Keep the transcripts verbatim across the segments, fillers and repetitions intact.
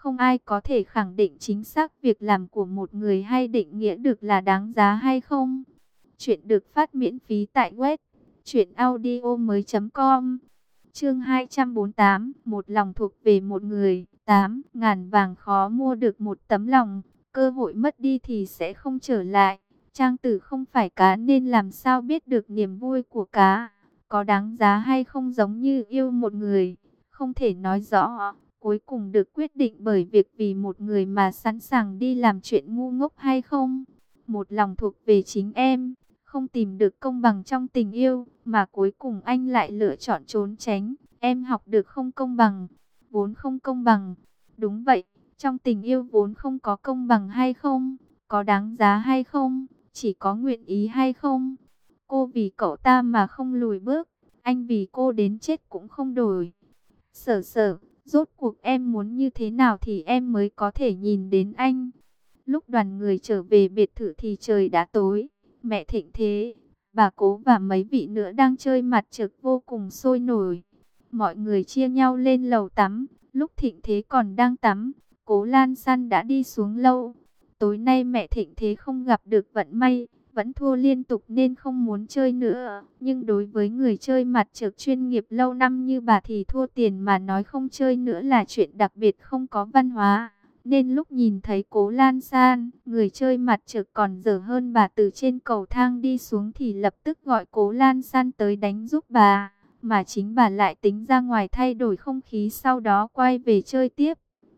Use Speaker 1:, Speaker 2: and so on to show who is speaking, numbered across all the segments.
Speaker 1: Không ai có thể khẳng định chính xác việc làm của một người hay định nghĩa được là đáng giá hay không. Chuyện được phát miễn phí tại web truyện audio mới.com. Chương hai trăm bốn mươi tám, một lòng thuộc về một người. Tám, ngàn vàng khó mua được một tấm lòng, cơ hội mất đi thì sẽ không trở lại. Trang tử không phải cá nên làm sao biết được niềm vui của cá có đáng giá hay không, giống như yêu một người, không thể nói rõ. Cuối cùng được quyết định bởi việc vì một người mà sẵn sàng đi làm chuyện ngu ngốc hay không. Một lòng thuộc về chính em, không tìm được công bằng trong tình yêu, mà cuối cùng anh lại lựa chọn trốn tránh. Em học được không công bằng, vốn không công bằng. Đúng vậy, trong tình yêu vốn không có công bằng hay không, có đáng giá hay không, chỉ có nguyện ý hay không. Cô vì cậu ta mà không lùi bước, anh vì cô đến chết cũng không đổi. Sở sở, rốt cuộc em muốn như thế nào thì em mới có thể nhìn đến anh. Lúc đoàn người trở về biệt thự thì trời đã tối. Mẹ Thịnh Thế, bà Cố và mấy vị nữa đang chơi mặt trược vô cùng sôi nổi. Mọi người chia nhau lên lầu tắm. Lúc Thịnh Thế còn đang tắm, Cố Lan San đã đi xuống lâu. Tối nay mẹ Thịnh Thế không gặp được vận may, vẫn thua liên tục nên không muốn chơi nữa. Nhưng đối với người chơi mặt trược chuyên nghiệp lâu năm như bà thì thua tiền mà nói không chơi nữa là chuyện đặc biệt không có văn hóa. Nên lúc nhìn thấy Cố Lan San, người chơi mặt trược còn dở hơn bà, từ trên cầu thang đi xuống thì lập tức gọi Cố Lan San tới đánh giúp bà. Mà chính bà lại tính ra ngoài thay đổi không khí, sau đó quay về chơi tiếp.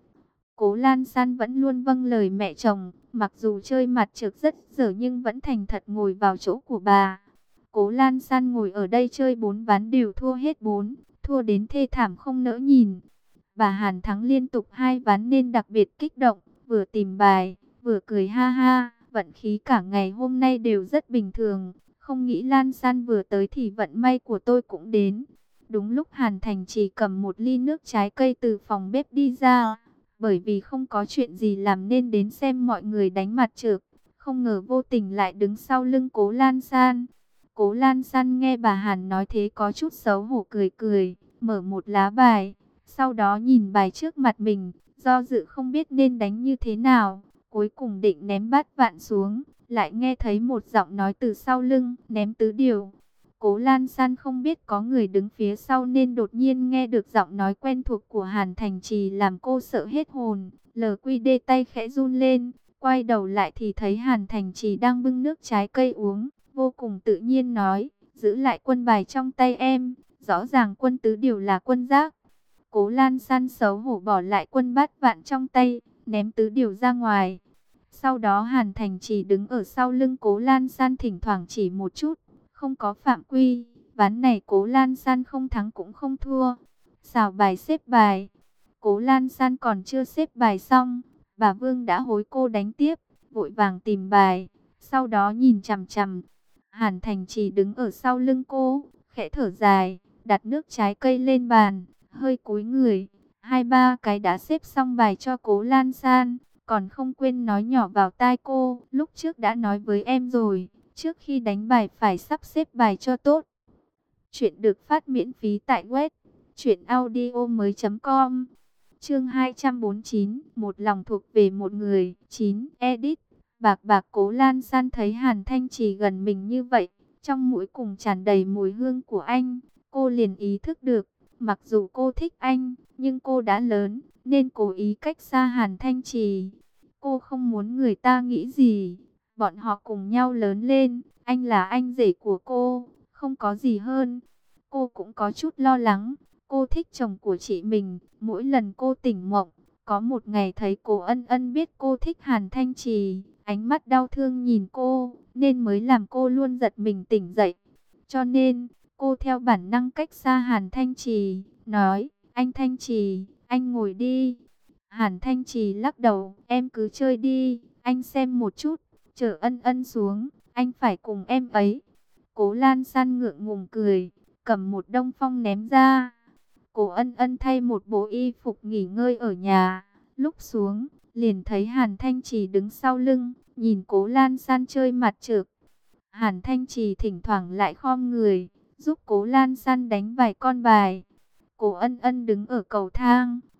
Speaker 1: Cố Lan San vẫn luôn vâng lời mẹ chồng, mặc dù chơi mặt trược rất dở nhưng vẫn thành thật ngồi vào chỗ của bà. Cố Lan San ngồi ở đây chơi bốn ván đều thua hết bốn, thua đến thê thảm không nỡ nhìn. Bà Hàn thắng liên tục hai ván nên đặc biệt kích động, vừa tìm bài, vừa cười ha ha. Vận khí cả ngày hôm nay đều rất bình thường, không nghĩ Lan San vừa tới thì vận may của tôi cũng đến. Đúng lúc Hàn Thành chỉ cầm một ly nước trái cây từ phòng bếp đi ra, bởi vì không có chuyện gì làm nên đến xem mọi người đánh mặt trược. Không ngờ vô tình lại đứng sau lưng Cố Lan San. Cố Lan San nghe bà Hàn nói thế có chút xấu hổ cười cười, mở một lá bài. Sau đó nhìn bài trước mặt mình, do dự không biết nên đánh như thế nào. Cuối cùng định ném bát vạn xuống, lại nghe thấy một giọng nói từ sau lưng, ném tứ điều. Cố Lan San không biết có người đứng phía sau nên đột nhiên nghe được giọng nói quen thuộc của Hàn Thành Trì làm cô sợ hết hồn. lờ quy đê tay khẽ run lên, quay đầu lại thì thấy Hàn Thành Trì đang bưng nước trái cây uống, vô cùng tự nhiên nói, giữ lại quân bài trong tay em, rõ ràng quân tứ điều là quân giác. Cố Lan San xấu hổ bỏ lại quân bát vạn trong tay, ném tứ điều ra ngoài. Sau đó Hàn Thành Trì đứng ở sau lưng Cố Lan San thỉnh thoảng chỉ một chút, không có phạm quy. Ván này Cố Lan San không thắng cũng không thua. Xào bài xếp bài. Cố Lan San còn chưa xếp bài xong, bà Vương đã hối cô đánh tiếp, vội vàng tìm bài. Sau đó nhìn chằm chằm. Hàn Thành Trì đứng ở sau lưng cô, khẽ thở dài, đặt nước trái cây lên bàn, hơi cúi người, hai ba cái đã xếp xong bài cho Cố Lan San, còn không quên nói nhỏ vào tai cô, lúc trước đã nói với em rồi, trước khi đánh bài phải sắp xếp bài cho tốt. Chuyện được phát miễn phí tại web truyện audio mới.com. Chương hai trăm bốn mươi chín, một lòng thuộc về một người. Chín. Edit. Bạc bạc Cố Lan San thấy Hàn Thanh Trì gần mình như vậy, trong mũi cùng tràn đầy mùi hương của anh, cô liền ý thức được, mặc dù cô thích anh, nhưng cô đã lớn, nên cố ý cách xa Hàn Thanh Trì. Cô không muốn người ta nghĩ gì, bọn họ cùng nhau lớn lên, anh là anh rể của cô, không có gì hơn. Cô cũng có chút lo lắng, cô thích chồng của chị mình, mỗi lần cô tỉnh mộng, có một ngày thấy cô Ân Ân biết cô thích Hàn Thanh Trì, ánh mắt đau thương nhìn cô, nên mới làm cô luôn giật mình tỉnh dậy. Cho nên, cô theo bản năng cách xa Hàn Thanh Trì, nói, anh Thanh Trì, anh ngồi đi. Hàn Thanh Trì lắc đầu, em cứ chơi đi, anh xem một chút, chờ Ân Ân xuống, anh phải cùng em ấy. Cố Lan San ngượng ngùng cười, cầm một đông phong ném ra. Cố Ân Ân thay một bộ y phục nghỉ ngơi ở nhà, lúc xuống, liền thấy Hàn Thanh Trì đứng sau lưng, nhìn Cố Lan San chơi mặt trược. Hàn Thanh Trì thỉnh thoảng lại khom người, giúp Cố Lan San đánh vài con bài. Cố Ân Ân đứng ở cầu thang,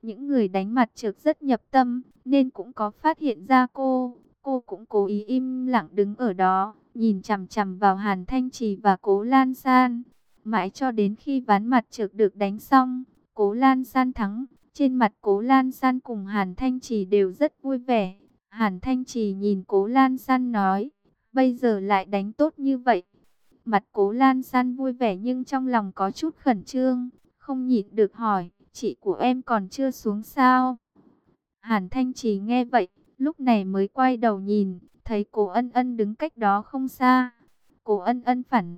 Speaker 1: Những người đánh mặt trược rất nhập tâm, nên cũng có phát hiện ra cô. Cô cũng cố ý im lặng đứng ở đó, nhìn chằm chằm vào Hàn Thanh Trì và Cố Lan San. Mãi cho đến khi ván mặt trược được đánh xong, Cố Lan San thắng. Trên mặt Cố Lan San cùng Hàn Thanh Trì đều rất vui vẻ. Hàn Thanh Trì nhìn Cố Lan San nói, bây giờ lại đánh tốt như vậy. Mặt Cố Lan San vui vẻ nhưng trong lòng có chút khẩn trương, không nhịn được hỏi, chị của em còn chưa xuống sao? Hàn Thanh Trì nghe vậy, lúc này mới quay đầu nhìn, thấy Cố Ân Ân đứng cách đó không xa. Cố Ân Ân phản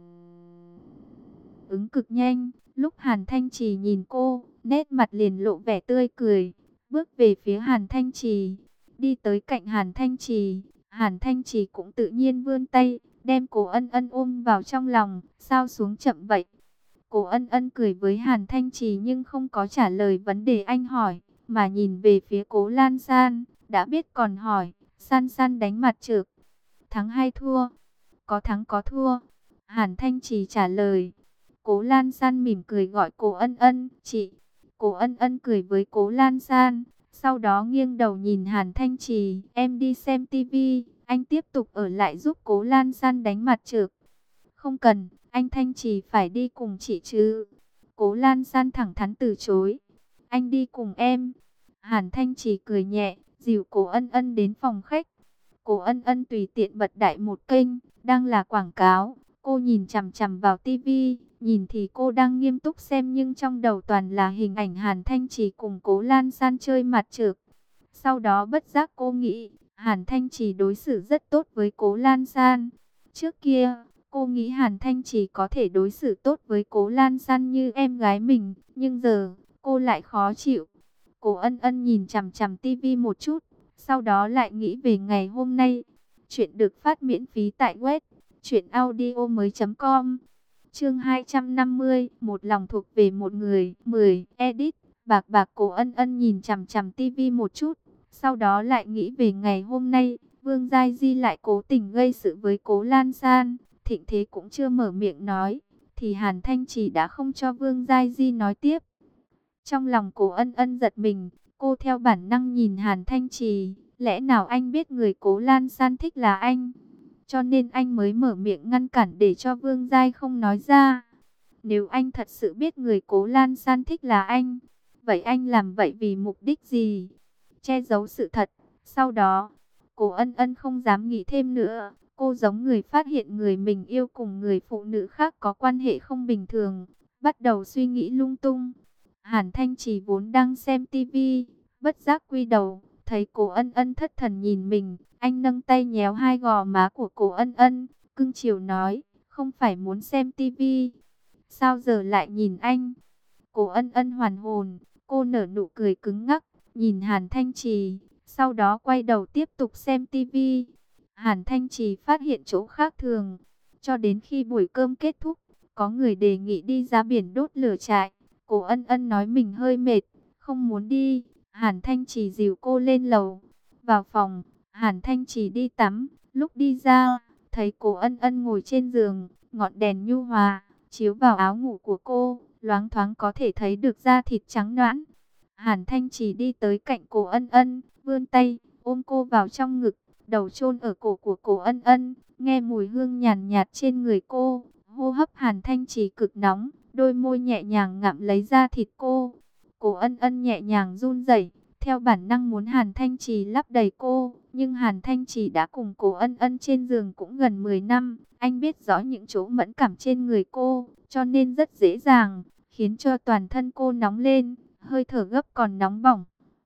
Speaker 1: ứng cực nhanh, lúc Hàn Thanh Trì nhìn cô, nét mặt liền lộ vẻ tươi cười, bước về phía Hàn Thanh Trì, đi tới cạnh Hàn Thanh Trì. Hàn Thanh Trì cũng tự nhiên vươn tay, đem Cố Ân Ân ôm vào trong lòng, sao xuống chậm vậy? Cố Ân Ân cười với Hàn Thanh Trì nhưng không có trả lời vấn đề anh hỏi, mà nhìn về phía Cố Lan San, đã biết còn hỏi, San San đánh mặt trược, thắng hay thua? Có thắng có thua. Hàn Thanh Trì trả lời. Cố Lan San mỉm cười gọi Cố Ân Ân, chị. Cố Ân Ân cười với Cố Lan San, sau đó nghiêng đầu nhìn Hàn Thanh Trì, em đi xem tivi, anh tiếp tục ở lại giúp Cố Lan San đánh mặt trược. Không cần, anh Thanh Trì phải đi cùng chị chứ. Cố Lan San thẳng thắn từ chối. Anh đi cùng em. Hàn Thanh Trì cười nhẹ, dìu Cố Ân Ân đến phòng khách. Cố Ân Ân tùy tiện bật đại một kênh, đang là quảng cáo. Cô nhìn chằm chằm vào tivi, nhìn thì cô đang nghiêm túc xem nhưng trong đầu toàn là hình ảnh Hàn Thanh Trì cùng Cố Lan San chơi mặt trược. Sau đó bất giác cô nghĩ, Hàn Thanh Trì đối xử rất tốt với Cố Lan San. Trước kia, cô nghĩ Hàn Thanh Trì có thể đối xử tốt với Cố Lan San như em gái mình, nhưng giờ, cô lại khó chịu. Cố Ân Ân nhìn chằm chằm tivi một chút, sau đó lại nghĩ về ngày hôm nay. Chuyện được phát miễn phí tại web truyện audio mới chấm com. Chương hai trăm năm mươi, một lòng thuộc về một người. Mười. Edit. Bạc bạc. Cố Ân Ân nhìn chằm chằm tivi một chút, sau đó lại nghĩ về ngày hôm nay. Vương Giai Di lại cố tình gây sự với Cố Lan San. Thịnh Thế cũng chưa mở miệng nói, thì Hàn Thanh Trì đã không cho Vương Giai Di nói tiếp. Trong lòng Cố Ân Ân giật mình, cô theo bản năng nhìn Hàn Thanh Trì. Lẽ nào anh biết người Cố Lan San thích là anh, cho nên anh mới mở miệng ngăn cản để cho Vương Giai không nói ra? Nếu anh thật sự biết người Cố Lan San thích là anh, vậy anh làm vậy vì mục đích gì? Che giấu sự thật. Sau đó, Cố Ân Ân không dám nghĩ thêm nữa. Cô giống người phát hiện người mình yêu cùng người phụ nữ khác có quan hệ không bình thường, bắt đầu suy nghĩ lung tung. Hàn Thanh Trì vốn đang xem tivi, bất giác quy đầu, thấy Cố Ân Ân thất thần nhìn mình, anh nâng tay nhéo hai gò má của Cố Ân Ân, cưng chiều nói, không phải muốn xem tivi, sao giờ lại nhìn anh? Cố Ân Ân hoàn hồn, cô nở nụ cười cứng ngắc, nhìn Hàn Thanh Trì, sau đó quay đầu tiếp tục xem tivi. Hàn Thanh Trì phát hiện chỗ khác thường, cho đến khi buổi cơm kết thúc, có người đề nghị đi ra biển đốt lửa trại. Cố Ân Ân nói mình hơi mệt, không muốn đi. Hàn Thanh Trì dìu cô lên lầu. Vào phòng, Hàn Thanh Trì đi tắm, lúc đi ra, thấy Cố Ân Ân ngồi trên giường, ngọn đèn nhu hòa chiếu vào áo ngủ của cô, loáng thoáng có thể thấy được da thịt trắng nõn. Hàn Thanh Trì đi tới cạnh Cố Ân Ân, vươn tay ôm cô vào trong ngực, đầu chôn ở cổ của Cố Ân Ân, nghe mùi hương nhàn nhạt trên người cô, hô hấp Hàn Thanh Trì cực nóng, đôi môi nhẹ nhàng ngậm lấy da thịt cô. Cố Ân Ân nhẹ nhàng run rẩy, theo bản năng muốn Hàn Thanh Trì lấp đầy cô, nhưng Hàn Thanh Trì đã cùng Cố Ân Ân trên giường cũng gần mười năm, anh biết rõ những chỗ mẫn cảm trên người cô, cho nên rất dễ dàng khiến cho toàn thân cô nóng lên, hơi thở gấp còn nóng bỏng.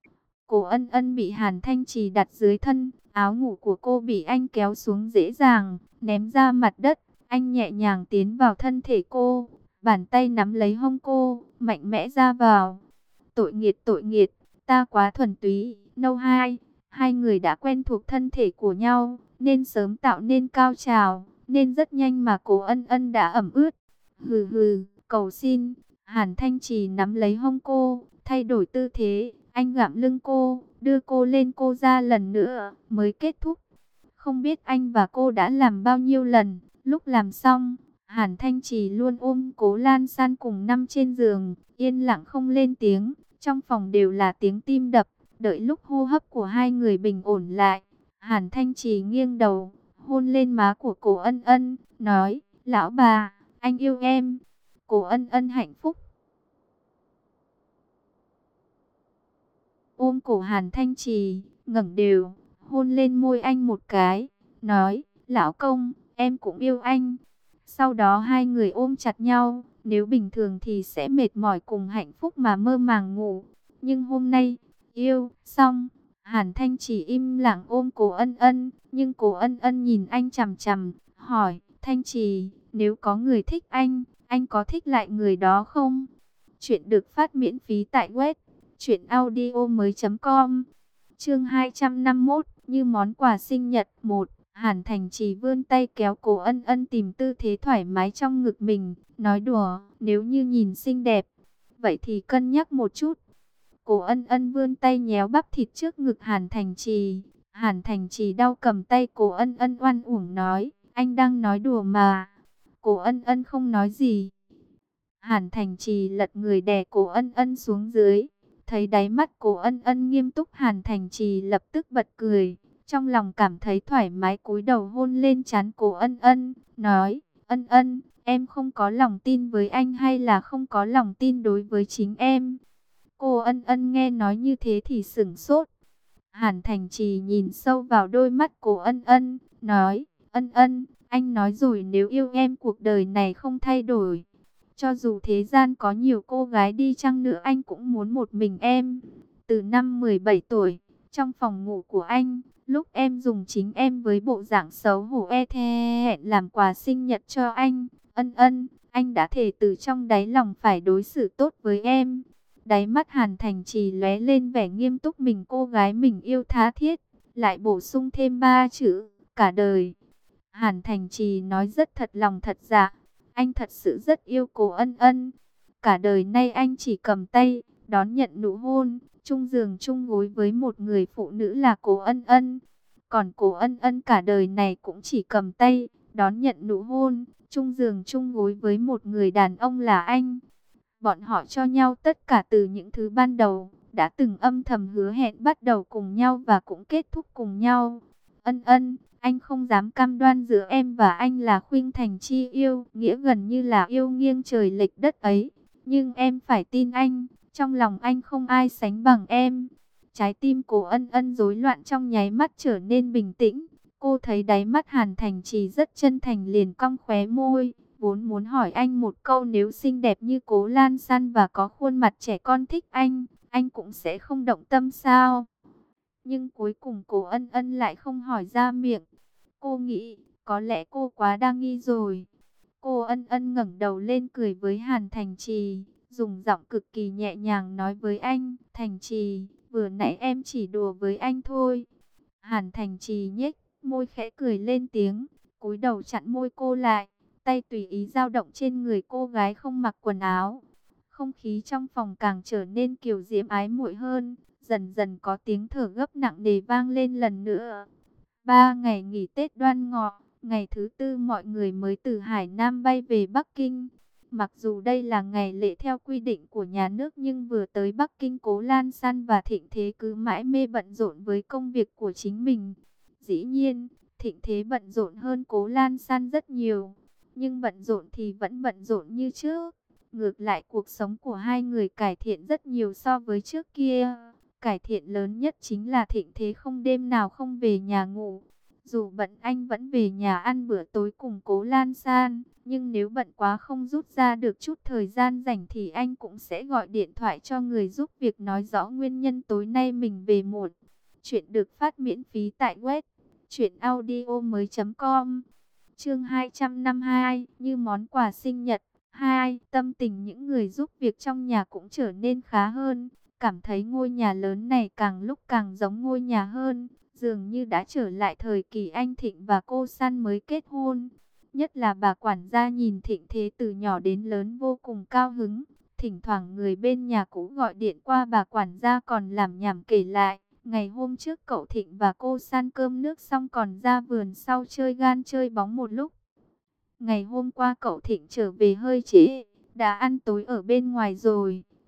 Speaker 1: Cố Ân Ân bị Hàn Thanh Trì đặt dưới thân, áo ngủ của cô bị anh kéo xuống dễ dàng, ném ra mặt đất. Anh nhẹ nhàng tiến vào thân thể cô, bàn tay nắm lấy hông cô, mạnh mẽ ra vào. Tội nghiệt tội nghiệt, ta quá thuần túy. No hai, hai người đã quen thuộc thân thể của nhau, nên sớm tạo nên cao trào, nên rất nhanh mà Cố Ân Ân đã ẩm ướt. Hừ hừ, cầu xin. Hàn Thanh Trì nắm lấy hông cô, thay đổi tư thế, anh gặm lưng cô, đưa cô lên cô ra lần nữa, mới kết thúc. Không biết anh và cô đã làm bao nhiêu lần, lúc làm xong, Hàn Thanh Trì luôn ôm Cố Lan San cùng nằm trên giường, yên lặng không lên tiếng, Trong phòng đều là tiếng tim đập. Đợi lúc hô hấp của hai người bình ổn lại, Hàn Thanh Trì nghiêng đầu, hôn lên má của Cố Ân Ân, nói, lão bà, anh yêu em. Cố Ân Ân hạnh phúc ôm cổ Hàn Thanh Trì, ngẩng đều, hôn lên môi anh một cái, nói, lão công, em cũng yêu anh. Sau đó hai người ôm chặt nhau, nếu bình thường thì sẽ mệt mỏi cùng hạnh phúc mà mơ màng ngủ. Nhưng hôm nay, yêu, xong, Hàn Thanh Trì im lặng ôm Cố Ân Ân, nhưng Cố Ân Ân nhìn anh chằm chằm, hỏi, Thanh Trì, nếu có người thích anh, anh có thích lại người đó không? Chuyện được phát miễn phí tại web truyện audio mới chấm com. Chương hai trăm năm mươi mốt, như món quà sinh nhật. Một. Hàn Thành Trì vươn tay kéo Cố Ân Ân tìm tư thế thoải mái trong ngực mình, nói đùa, nếu như nhìn xinh đẹp, vậy thì cân nhắc một chút. Cố Ân Ân vươn tay nhéo bắp thịt trước ngực Hàn Thành Trì. Hàn Thành Trì đau cầm tay Cố Ân Ân oan uổng nói, anh đang nói đùa mà. Cố Ân Ân không nói gì. Hàn Thành Trì lật người đè Cố Ân Ân xuống dưới. Thấy đáy mắt Cố Ân Ân nghiêm túc, Hàn Thành Trì lập tức bật cười. Trong lòng cảm thấy thoải mái, cúi đầu hôn lên trán Cố Ân Ân, nói, Ân Ân, em không có lòng tin với anh hay là không có lòng tin đối với chính em? Cô Ân Ân nghe nói như thế thì sửng sốt. Hàn Thành Trì nhìn sâu vào đôi mắt Cố Ân Ân, nói, Ân Ân, anh nói rồi, nếu yêu em cuộc đời này không thay đổi. Cho dù thế gian có nhiều cô gái đi chăng nữa, anh cũng muốn một mình em. Từ năm mười bảy tuổi, trong phòng ngủ của anh, lúc em dùng chính em với bộ dạng xấu hổ e thẹn làm quà sinh nhật cho anh, Ân Ân, anh đã thề từ trong đáy lòng phải đối xử tốt với em. Đáy mắt Hàn Thành Trì lóe lên vẻ nghiêm túc, mình cô gái mình yêu tha thiết, lại bổ sung thêm ba chữ, cả đời. Hàn Thành Trì nói rất thật lòng thật dạ, anh thật sự rất yêu Cố Ân Ân. Cả đời nay anh chỉ cầm tay, đón nhận nụ hôn, chung giường chung gối với một người phụ nữ là Cố Ân Ân. Còn Cố Ân Ân cả đời này cũng chỉ cầm tay, đón nhận nụ hôn, chung giường chung gối với một người đàn ông là anh. Bọn họ cho nhau tất cả từ những thứ ban đầu, đã từng âm thầm hứa hẹn bắt đầu cùng nhau và cũng kết thúc cùng nhau. Ân Ân, anh không dám cam đoan giữa em và anh là khuynh thành chi yêu, nghĩa gần như là yêu nghiêng trời lệch đất ấy. Nhưng em phải tin anh, trong lòng anh không ai sánh bằng em. Trái tim Cố Ân Ân rối loạn trong nháy mắt trở nên bình tĩnh. Cô thấy đáy mắt Hàn Thành Trì rất chân thành, liền cong khóe môi. Vốn muốn hỏi anh một câu, nếu xinh đẹp như Cố Lan San và có khuôn mặt trẻ con thích anh, anh cũng sẽ không động tâm sao? Nhưng cuối cùng Cố Ân Ân lại không hỏi ra miệng. Cô nghĩ, có lẽ cô quá đa nghi rồi. Cô Ân Ân ngẩng đầu lên cười với Hàn Thành Trì, dùng giọng cực kỳ nhẹ nhàng nói với anh, Thành Trì, vừa nãy em chỉ đùa với anh thôi. Hàn Thành Trì nhếch môi khẽ cười lên tiếng, cúi đầu chặn môi cô lại, tay tùy ý dao động trên người cô gái không mặc quần áo. Không khí trong phòng càng trở nên kiều diễm ái muội hơn, dần dần có tiếng thở gấp nặng nề vang lên lần nữa. Ba ngày nghỉ Tết Đoan Ngọ, ngày thứ tư mọi người mới từ Hải Nam bay về Bắc Kinh. Mặc dù đây là ngày lễ theo quy định của nhà nước, nhưng vừa tới Bắc Kinh, Cố Lan San và Thịnh Thế cứ mãi mê bận rộn với công việc của chính mình. Dĩ nhiên, Thịnh Thế bận rộn hơn Cố Lan San rất nhiều, nhưng bận rộn thì vẫn bận rộn như trước. Ngược lại, cuộc sống của hai người cải thiện rất nhiều so với trước kia. Cải thiện lớn nhất chính là Thịnh Thế không đêm nào không về nhà ngủ. Dù bận anh vẫn về nhà ăn bữa tối cùng Cố Lan San, nhưng nếu bận quá không rút ra được chút thời gian rảnh thì anh cũng sẽ gọi điện thoại cho người giúp việc, nói rõ nguyên nhân tối nay mình về muộn. Chuyện được phát miễn phí tại web truyện audio mới chấm com. Chương hai trăm năm mươi hai, như món quà sinh nhật. Hai, tâm tình những người giúp việc trong nhà cũng trở nên khá hơn. Cảm thấy ngôi nhà lớn này càng lúc càng giống ngôi nhà hơn, dường như đã trở lại thời kỳ anh Thịnh và cô San mới kết hôn. Nhất là bà quản gia nhìn Thịnh Thế từ nhỏ đến lớn vô cùng cao hứng. Thỉnh thoảng người bên nhà cũ gọi điện qua, bà quản gia còn làm nhảm kể lại. Ngày hôm trước cậu Thịnh và cô San cơm nước xong còn ra vườn sau chơi gan chơi bóng một lúc. Ngày hôm qua cậu Thịnh trở về hơi trễ, đã ăn tối ở bên ngoài rồi.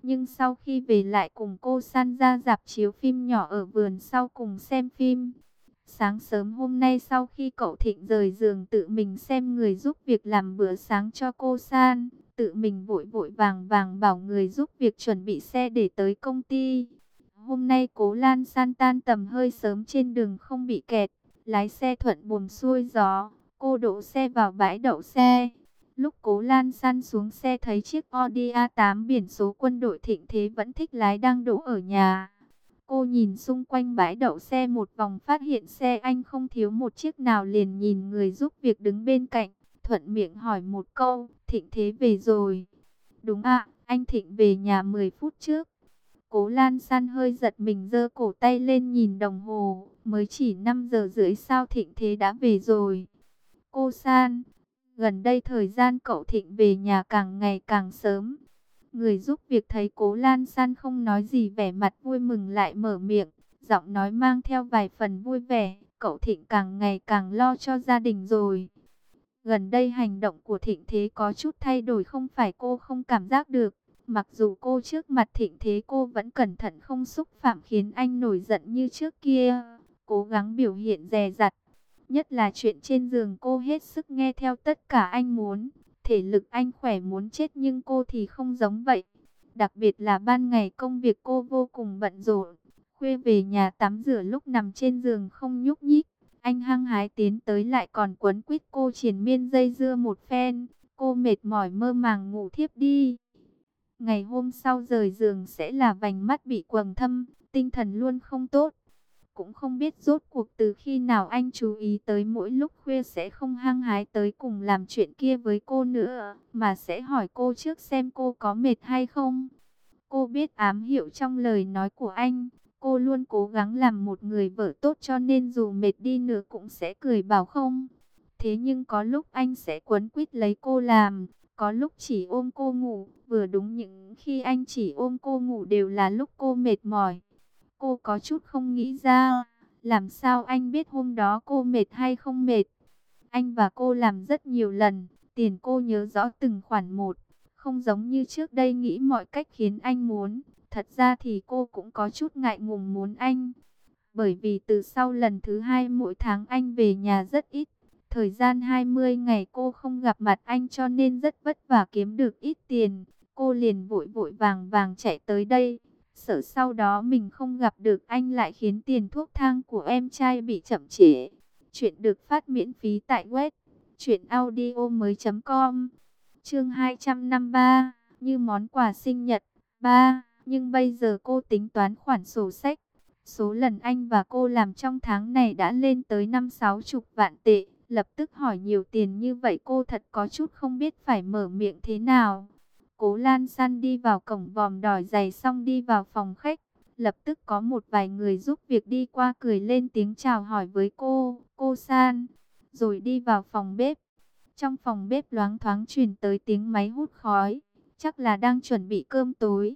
Speaker 1: Nhưng sau khi về lại cùng cô San ra rạp chiếu phim nhỏ ở vườn sau cùng xem phim. Sáng sớm hôm nay sau khi cậu Thịnh rời giường tự mình xem người giúp việc làm bữa sáng cho cô San, tự mình vội vội vàng vàng bảo người giúp việc chuẩn bị xe để tới công ty. Hôm nay Cố Lan San tan tầm hơi sớm trên đường không bị kẹt, lái xe thuận buồm xuôi gió, cô đỗ xe vào bãi đậu xe. Lúc Cố Lan San xuống xe thấy chiếc Audi a tám biển số quân đội Thịnh Thế vẫn thích lái đang đỗ ở nhà. Cô nhìn xung quanh bãi đậu xe một vòng phát hiện xe anh không thiếu một chiếc nào, liền nhìn người giúp việc đứng bên cạnh, thuận miệng hỏi một câu, Thịnh Thế về rồi. Đúng ạ, anh Thịnh về nhà mười phút trước. Cố Lan San hơi giật mình giơ cổ tay lên nhìn đồng hồ, mới chỉ năm giờ rưỡi sao Thịnh Thế đã về rồi. Cô San, gần đây thời gian cậu Thịnh về nhà càng ngày càng sớm. Người giúp việc thấy Cố Lan San không nói gì vẻ mặt vui mừng lại mở miệng, giọng nói mang theo vài phần vui vẻ, cậu Thịnh càng ngày càng lo cho gia đình rồi. Gần đây hành động của Thịnh Thế có chút thay đổi không phải cô không cảm giác được. Mặc dù cô trước mặt Thịnh Thế cô vẫn cẩn thận không xúc phạm khiến anh nổi giận như trước kia, cố gắng biểu hiện dè dặt. Nhất là chuyện trên giường cô hết sức nghe theo tất cả anh muốn. Thể lực anh khỏe muốn chết nhưng cô thì không giống vậy. Đặc biệt là ban ngày công việc cô vô cùng bận rộn. Khuya về nhà tắm rửa lúc nằm trên giường không nhúc nhích. Anh hăng hái tiến tới lại còn quấn quýt cô triền miên dây dưa một phen. Cô mệt mỏi mơ màng ngủ thiếp đi. Ngày hôm sau rời giường sẽ là vành mắt bị quầng thâm, tinh thần luôn không tốt. Cũng không biết rốt cuộc từ khi nào anh chú ý tới mỗi lúc khuya sẽ không hăng hái tới cùng làm chuyện kia với cô nữa, mà sẽ hỏi cô trước xem cô có mệt hay không. Cô biết ám hiệu trong lời nói của anh, cô luôn cố gắng làm một người vợ tốt cho nên dù mệt đi nữa cũng sẽ cười bảo không. Thế nhưng có lúc anh sẽ quấn quýt lấy cô làm, có lúc chỉ ôm cô ngủ, vừa đúng những khi anh chỉ ôm cô ngủ đều là lúc cô mệt mỏi. Cô có chút không nghĩ ra, làm sao anh biết hôm đó cô mệt hay không mệt. Anh và cô làm rất nhiều lần, tiền cô nhớ rõ từng khoản một, không giống như trước đây nghĩ mọi cách khiến anh muốn. Thật ra thì cô cũng có chút ngại ngùng muốn anh, bởi vì từ sau lần thứ hai mỗi tháng anh về nhà rất ít. Thời gian hai mươi ngày cô không gặp mặt anh cho nên rất vất vả kiếm được ít tiền. Cô liền vội vội vàng vàng chạy tới đây. Sợ sau đó mình không gặp được anh lại khiến tiền thuốc thang của em trai bị chậm trễ. Chuyện được phát miễn phí tại web truyện audio mới chấm com. Chương hai trăm năm mươi ba, như món quà sinh nhật. ba. Nhưng bây giờ cô tính toán khoản sổ sách. Số lần anh và cô làm trong tháng này đã lên tới năm sáu chục vạn tệ. Lập tức hỏi nhiều tiền như vậy cô thật có chút không biết phải mở miệng thế nào. Cố Lan San đi vào cổng vòm đòi giày xong đi vào phòng khách. Lập tức có một vài người giúp việc đi qua cười lên tiếng chào hỏi với cô, cô San. Rồi đi vào phòng bếp. Trong phòng bếp loáng thoáng truyền tới tiếng máy hút khói. Chắc là đang chuẩn bị cơm tối.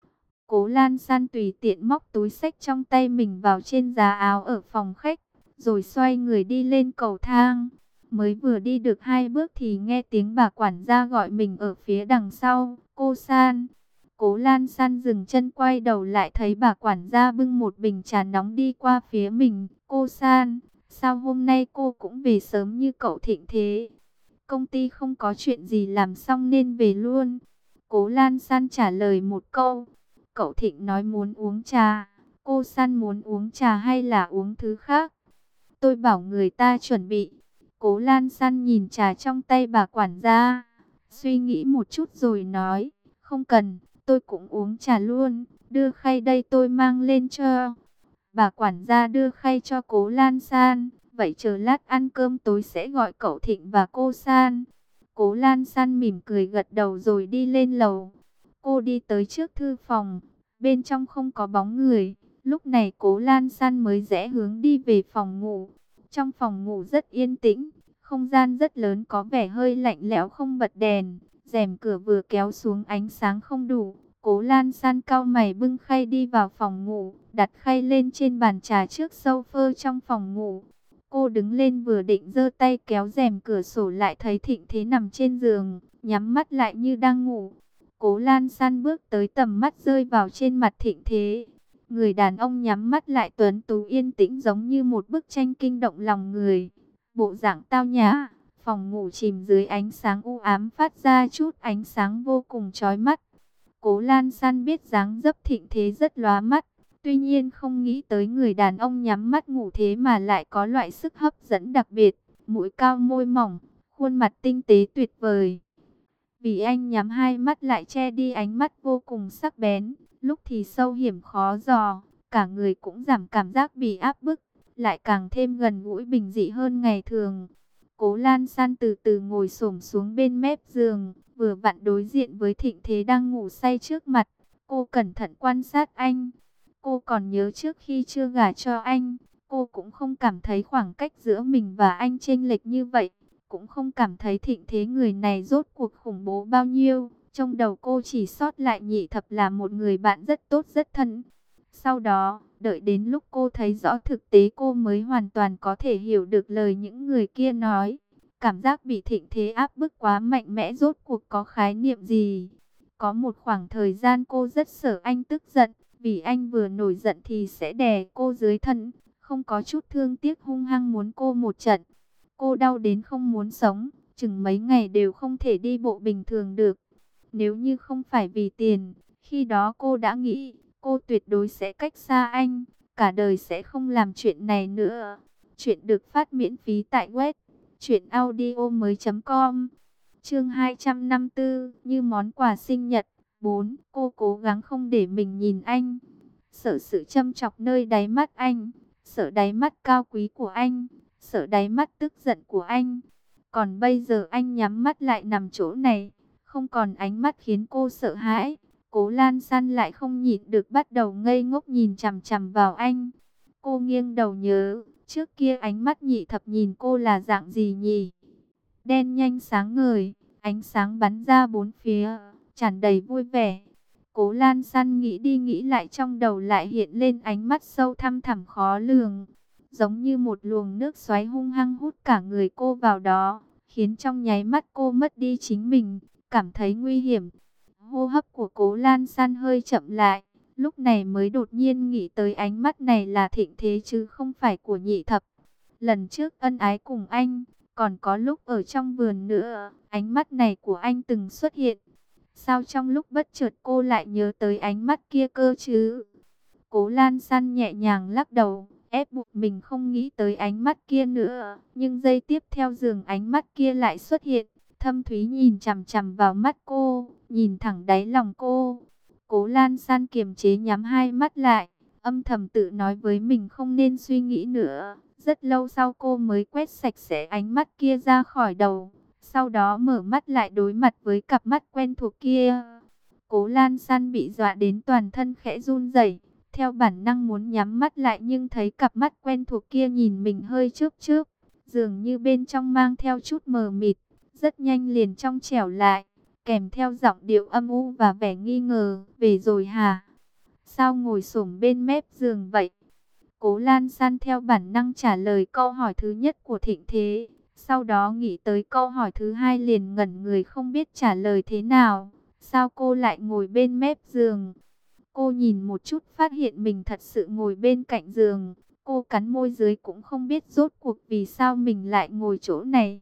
Speaker 1: Cố Lan San tùy tiện móc túi xách trong tay mình vào trên giá áo ở phòng khách. Rồi xoay người đi lên cầu thang. Mới vừa đi được hai bước thì nghe tiếng bà quản gia gọi mình ở phía đằng sau. Cô San. Cố Lan San dừng chân quay đầu lại thấy bà quản gia bưng một bình trà nóng đi qua phía mình. Cô San. Sao hôm nay cô cũng về sớm như cậu Thịnh thế? Công ty không có chuyện gì làm xong nên về luôn. Cố Lan San trả lời một câu. Cậu Thịnh nói muốn uống trà. Cô San muốn uống trà hay là uống thứ khác? Tôi bảo người ta chuẩn bị. Cố Lan San nhìn trà trong tay bà quản gia, suy nghĩ một chút rồi nói, không cần, tôi cũng uống trà luôn, đưa khay đây tôi mang lên cho. Bà quản gia đưa khay cho Cố Lan San, vậy chờ lát ăn cơm tối sẽ gọi cậu Thịnh và cô San. Cố Lan San mỉm cười gật đầu rồi đi lên lầu. Cô đi tới trước thư phòng, bên trong không có bóng người, lúc này Cố Lan San mới rẽ hướng đi về phòng ngủ. Trong phòng ngủ rất yên tĩnh, không gian rất lớn có vẻ hơi lạnh lẽo không bật đèn, rèm cửa vừa kéo xuống ánh sáng không đủ. Cố Lan San cau mày bưng khay đi vào phòng ngủ, đặt khay lên trên bàn trà trước sofa trong phòng ngủ. Cô đứng lên vừa định giơ tay kéo rèm cửa sổ lại thấy Thịnh Thế nằm trên giường, nhắm mắt lại như đang ngủ. Cố Lan San bước tới, tầm mắt rơi vào trên mặt Thịnh Thế. Người đàn ông nhắm mắt lại, tuấn tú yên tĩnh giống như một bức tranh kinh động lòng người. Bộ dạng tao nhã, phòng ngủ chìm dưới ánh sáng u ám phát ra chút ánh sáng vô cùng chói mắt. Cố Lan San biết dáng dấp Thịnh Thế rất lóa mắt, tuy nhiên không nghĩ tới người đàn ông nhắm mắt ngủ thế mà lại có loại sức hấp dẫn đặc biệt, mũi cao môi mỏng, khuôn mặt tinh tế tuyệt vời. Vì anh nhắm hai mắt lại che đi ánh mắt vô cùng sắc bén, lúc thì sâu hiểm khó dò, cả người cũng giảm cảm giác bị áp bức, lại càng thêm gần gũi bình dị hơn ngày thường. Cố Lan San từ từ ngồi xổm xuống bên mép giường, vừa vặn đối diện với Thịnh Thế đang ngủ say trước mặt. Cô cẩn thận quan sát anh. Cô còn nhớ trước khi chưa gả cho anh, cô cũng không cảm thấy khoảng cách giữa mình và anh chênh lệch như vậy. Cũng không cảm thấy Thịnh Thế người này rốt cuộc khủng bố bao nhiêu. Trong đầu cô chỉ sót lại Nhị Thập là một người bạn rất tốt rất thân. Sau đó, đợi đến lúc cô thấy rõ thực tế, cô mới hoàn toàn có thể hiểu được lời những người kia nói. Cảm giác bị Thịnh Thế áp bức quá mạnh mẽ rốt cuộc có khái niệm gì? Có một khoảng thời gian cô rất sợ anh tức giận, vì anh vừa nổi giận thì sẽ đè cô dưới thân, không có chút thương tiếc, hung hăng muốn cô một trận. Cô đau đến không muốn sống, chừng mấy ngày đều không thể đi bộ bình thường được. Nếu như không phải vì tiền, khi đó cô đã nghĩ cô tuyệt đối sẽ cách xa anh, cả đời sẽ không làm chuyện này nữa. Chuyện được phát miễn phí tại web truyện audio mới.com. Chương hai trăm năm mươi tư, như món quà sinh nhật. bốn. Cô cố gắng không để mình nhìn anh, sợ sự châm chọc nơi đáy mắt anh, sợ đáy mắt cao quý của anh, sợ đáy mắt tức giận của anh. Còn bây giờ anh nhắm mắt lại nằm chỗ này, không còn ánh mắt khiến cô sợ hãi. Cố Lan San lại không nhịn được bắt đầu ngây ngốc nhìn chằm chằm vào anh. Cô nghiêng đầu nhớ, trước kia ánh mắt Nhị Thập nhìn cô là dạng gì nhỉ? Đen nhanh sáng ngời, ánh sáng bắn ra bốn phía, tràn đầy vui vẻ. Cố Lan San nghĩ đi nghĩ lại, trong đầu lại hiện lên ánh mắt sâu thăm thẳm khó lường, giống như một luồng nước xoáy hung hăng hút cả người cô vào đó, khiến trong nháy mắt cô mất đi chính mình, cảm thấy nguy hiểm. Hô hấp của Cố Lan San hơi chậm lại, lúc này mới đột nhiên nghĩ tới ánh mắt này là Thịnh Thế chứ không phải của Nhị Thập. Lần trước ân ái cùng anh, còn có lúc ở trong vườn nữa, ánh mắt này của anh từng xuất hiện. Sao trong lúc bất chợt cô lại nhớ tới ánh mắt kia cơ chứ? Cố Lan San nhẹ nhàng lắc đầu, ép buộc mình không nghĩ tới ánh mắt kia nữa. Nhưng giây tiếp theo giường ánh mắt kia lại xuất hiện, thâm thúy nhìn chằm chằm vào mắt cô, nhìn thẳng đáy lòng cô. Cố Lan San kiềm chế nhắm hai mắt lại, âm thầm tự nói với mình không nên suy nghĩ nữa. Rất lâu sau cô mới quét sạch sẽ ánh mắt kia ra khỏi đầu. Sau đó mở mắt lại đối mặt với cặp mắt quen thuộc kia. Cố Lan San bị dọa đến toàn thân khẽ run rẩy, theo bản năng muốn nhắm mắt lại nhưng thấy cặp mắt quen thuộc kia nhìn mình hơi chớp chớp, dường như bên trong mang theo chút mờ mịt, rất nhanh liền trong trẻo lại, kèm theo giọng điệu âm u và vẻ nghi ngờ. Về rồi hả? Sao ngồi xổm bên mép giường vậy? Cố Lan San theo bản năng trả lời câu hỏi thứ nhất của Thịnh Thế. Sau đó nghĩ tới câu hỏi thứ hai liền ngẩn người không biết trả lời thế nào. Sao cô lại ngồi bên mép giường? Cô nhìn một chút phát hiện mình thật sự ngồi bên cạnh giường. Cô cắn môi dưới cũng không biết rốt cuộc vì sao mình lại ngồi chỗ này.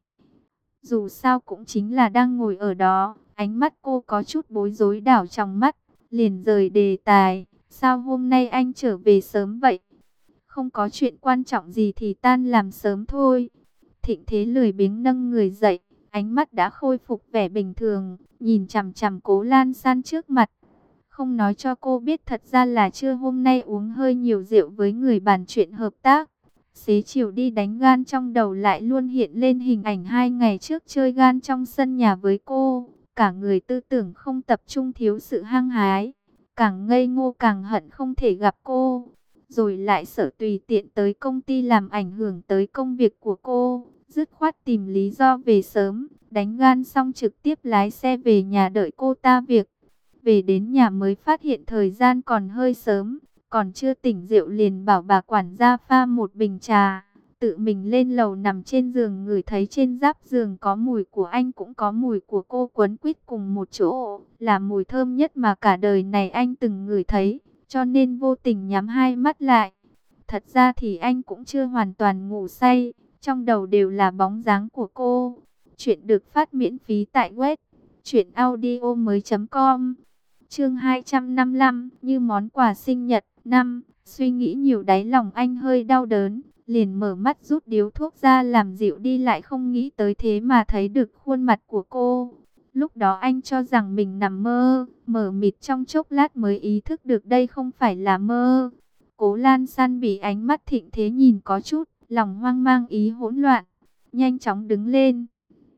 Speaker 1: Dù sao cũng chính là đang ngồi ở đó. Ánh mắt cô có chút bối rối đảo trong mắt, liền rời đề tài. Sao hôm nay anh trở về sớm vậy? Không có chuyện quan trọng gì thì tan làm sớm thôi. Thịnh Thế lười biếng nâng người dậy, ánh mắt đã khôi phục vẻ bình thường, nhìn chằm chằm Cố Lan San trước mặt. Không nói cho cô biết thật ra là trưa hôm nay uống hơi nhiều rượu với người bàn chuyện hợp tác. Xế chiều đi đánh gan, trong đầu lại luôn hiện lên hình ảnh hai ngày trước chơi gan trong sân nhà với cô. Cả người tư tưởng không tập trung, thiếu sự hăng hái, càng ngây ngô càng hận không thể gặp cô. Rồi lại sợ tùy tiện tới công ty làm ảnh hưởng tới công việc của cô, dứt khoát tìm lý do về sớm, đánh gan xong trực tiếp lái xe về nhà đợi cô ta việc. Về đến nhà mới phát hiện thời gian còn hơi sớm, còn chưa tỉnh rượu liền bảo bà quản gia pha một bình trà, tự mình lên lầu nằm trên giường, ngửi thấy trên giáp giường có mùi của anh cũng có mùi của cô quấn quýt cùng một chỗ, là mùi thơm nhất mà cả đời này anh từng ngửi thấy, cho nên vô tình nhắm hai mắt lại. Thật ra thì anh cũng chưa hoàn toàn ngủ say, trong đầu đều là bóng dáng của cô. Chuyện được phát miễn phí tại web truyện audio mới chấm com. Chương hai trăm năm mươi lăm, như món quà sinh nhật. Năm, suy nghĩ nhiều, đáy lòng anh hơi đau đớn, liền mở mắt rút điếu thuốc ra làm dịu đi, lại không nghĩ tới thế mà thấy được khuôn mặt của cô. Lúc đó anh cho rằng mình nằm mơ, mờ mịt trong chốc lát mới ý thức được đây không phải là mơ. Cố Lan San bị ánh mắt Thịnh Thế nhìn có chút, lòng hoang mang ý hỗn loạn, nhanh chóng đứng lên.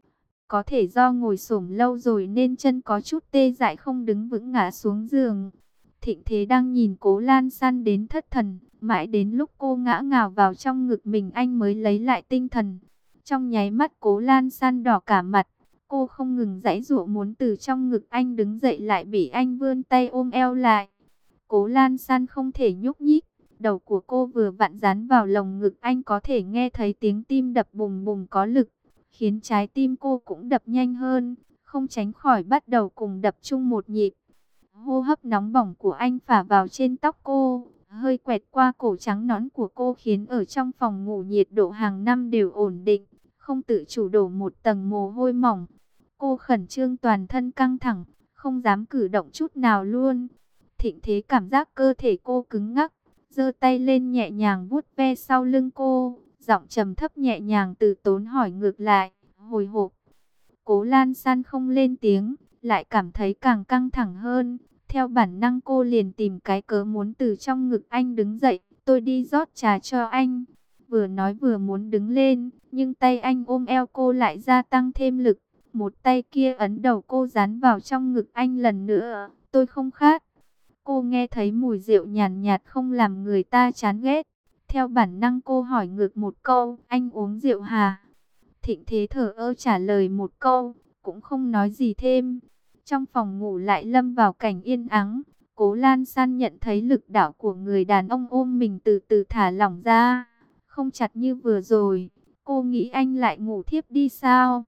Speaker 1: Có thể do ngồi xổm lâu rồi nên chân có chút tê dại, không đứng vững ngã xuống giường. Thịnh Thế đang nhìn Cố Lan San đến thất thần, mãi đến lúc cô ngã ngào vào trong ngực mình anh mới lấy lại tinh thần. Trong nháy mắt Cố Lan San đỏ cả mặt, cô không ngừng giãy giụa muốn từ trong ngực anh đứng dậy, lại bị anh vươn tay ôm eo lại. Cố Lan San không thể nhúc nhích, đầu của cô vừa vặn dán vào lồng ngực anh, có thể nghe thấy tiếng tim đập bùng bùng có lực, khiến trái tim cô cũng đập nhanh hơn, không tránh khỏi bắt đầu cùng đập chung một nhịp. Hô hấp nóng bỏng của anh phả vào trên tóc cô, hơi quẹt qua cổ trắng nõn của cô, khiến ở trong phòng ngủ nhiệt độ hàng năm đều ổn định, không tự chủ đổ một tầng mồ hôi mỏng. Cô khẩn trương, toàn thân căng thẳng, không dám cử động chút nào luôn. Thịnh Thế cảm giác cơ thể cô cứng ngắc, giơ tay lên nhẹ nhàng vuốt ve sau lưng cô, giọng trầm thấp nhẹ nhàng từ tốn hỏi ngược lại, hồi hộp. Cố Lan San không lên tiếng, lại cảm thấy càng căng thẳng hơn. Theo bản năng cô liền tìm cái cớ muốn từ trong ngực anh đứng dậy, tôi đi rót trà cho anh. Vừa nói vừa muốn đứng lên, nhưng tay anh ôm eo cô lại gia tăng thêm lực. Một tay kia ấn đầu cô dán vào trong ngực anh lần nữa, tôi không khát. Cô nghe thấy mùi rượu nhàn nhạt, nhạt không làm người ta chán ghét. Theo bản năng cô hỏi ngược một câu, anh uống rượu hả? Thịnh Thế thở ơ trả lời một câu, cũng không nói gì thêm. Trong phòng ngủ lại lâm vào cảnh yên ắng. Cố Lan San nhận thấy lực đạo của người đàn ông ôm mình từ từ thả lỏng ra, không chặt như vừa rồi. Cô nghĩ anh lại ngủ thiếp đi sao?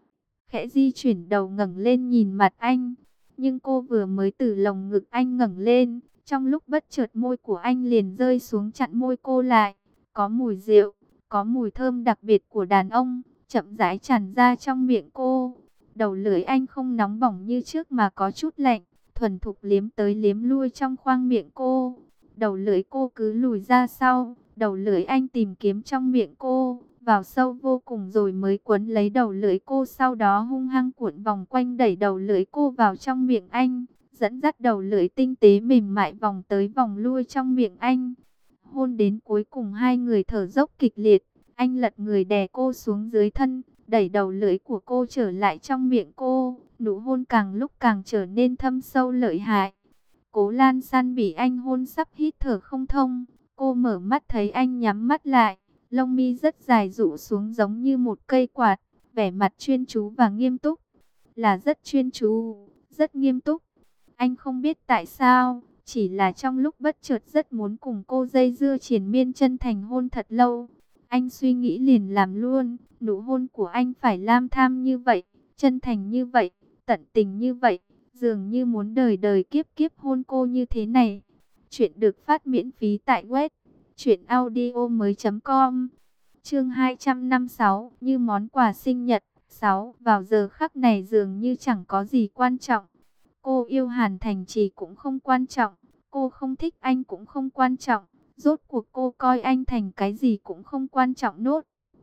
Speaker 1: Khẽ di chuyển đầu ngẩng lên nhìn mặt anh. Nhưng cô vừa mới từ lồng ngực anh ngẩng lên, trong lúc bất chợt môi của anh liền rơi xuống chặn môi cô lại. Có mùi rượu, có mùi thơm đặc biệt của đàn ông, chậm rãi tràn ra trong miệng cô. Đầu lưỡi anh không nóng bỏng như trước mà có chút lạnh, thuần thục liếm tới liếm lui trong khoang miệng cô. Đầu lưỡi cô cứ lùi ra sau, đầu lưỡi anh tìm kiếm trong miệng cô, vào sâu vô cùng rồi mới quấn lấy đầu lưỡi cô, sau đó hung hăng cuộn vòng quanh đẩy đầu lưỡi cô vào trong miệng anh, dẫn dắt đầu lưỡi tinh tế mềm mại vòng tới vòng lui trong miệng anh. Hôn đến cuối cùng hai người thở dốc kịch liệt, anh lật người đè cô xuống dưới thân, đẩy đầu lưỡi của cô trở lại trong miệng cô, nụ hôn càng lúc càng trở nên thâm sâu lợi hại. Cố Lan San bị anh hôn sắp hít thở không thông, cô mở mắt thấy anh nhắm mắt lại, lông mi rất dài rũ xuống giống như một cây quạt, vẻ mặt chuyên chú và nghiêm túc, là rất chuyên chú, rất nghiêm túc. Anh không biết tại sao, chỉ là trong lúc bất chợt rất muốn cùng cô dây dưa triền miên chân thành hôn thật lâu. Anh suy nghĩ liền làm luôn, nụ hôn của anh phải lam tham như vậy, chân thành như vậy, tận tình như vậy, dường như muốn đời đời kiếp kiếp hôn cô như thế này. Chuyện được phát miễn phí tại web truyện audio mới chấm com. Chương hai trăm năm mươi sáu, như món quà sinh nhật. Sáu, vào giờ khắc này dường như chẳng có gì quan trọng. Cô yêu Hàn Thành Trì cũng không quan trọng, cô không thích anh cũng không quan trọng. Rốt cuộc cô coi anh thành cái gì cũng không quan trọng nốt.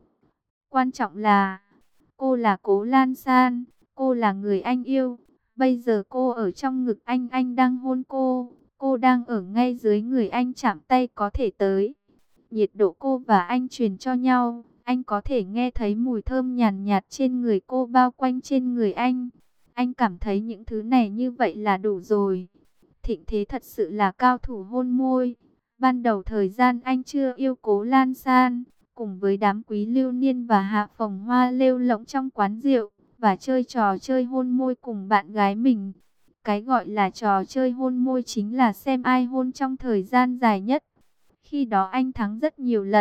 Speaker 1: Quan trọng là cô là Cố Lan San, cô là người anh yêu. Bây giờ cô ở trong ngực anh, anh đang hôn cô, cô đang ở ngay dưới người anh chạm tay có thể tới. Nhiệt độ cô và anh truyền cho nhau, anh có thể nghe thấy mùi thơm nhàn nhạt trên người cô bao quanh trên người anh. Anh cảm thấy những thứ này như vậy là đủ rồi. Thịnh Thế thật sự là cao thủ hôn môi. Ban đầu thời gian anh chưa yêu Cố Lan San, cùng với đám quý lưu niên và hạ phồng hoa lêu lỗng trong quán rượu, và chơi trò chơi hôn môi cùng bạn gái mình. Cái gọi là trò chơi hôn môi chính là xem ai hôn trong thời gian dài nhất. Khi đó anh thắng rất nhiều lần,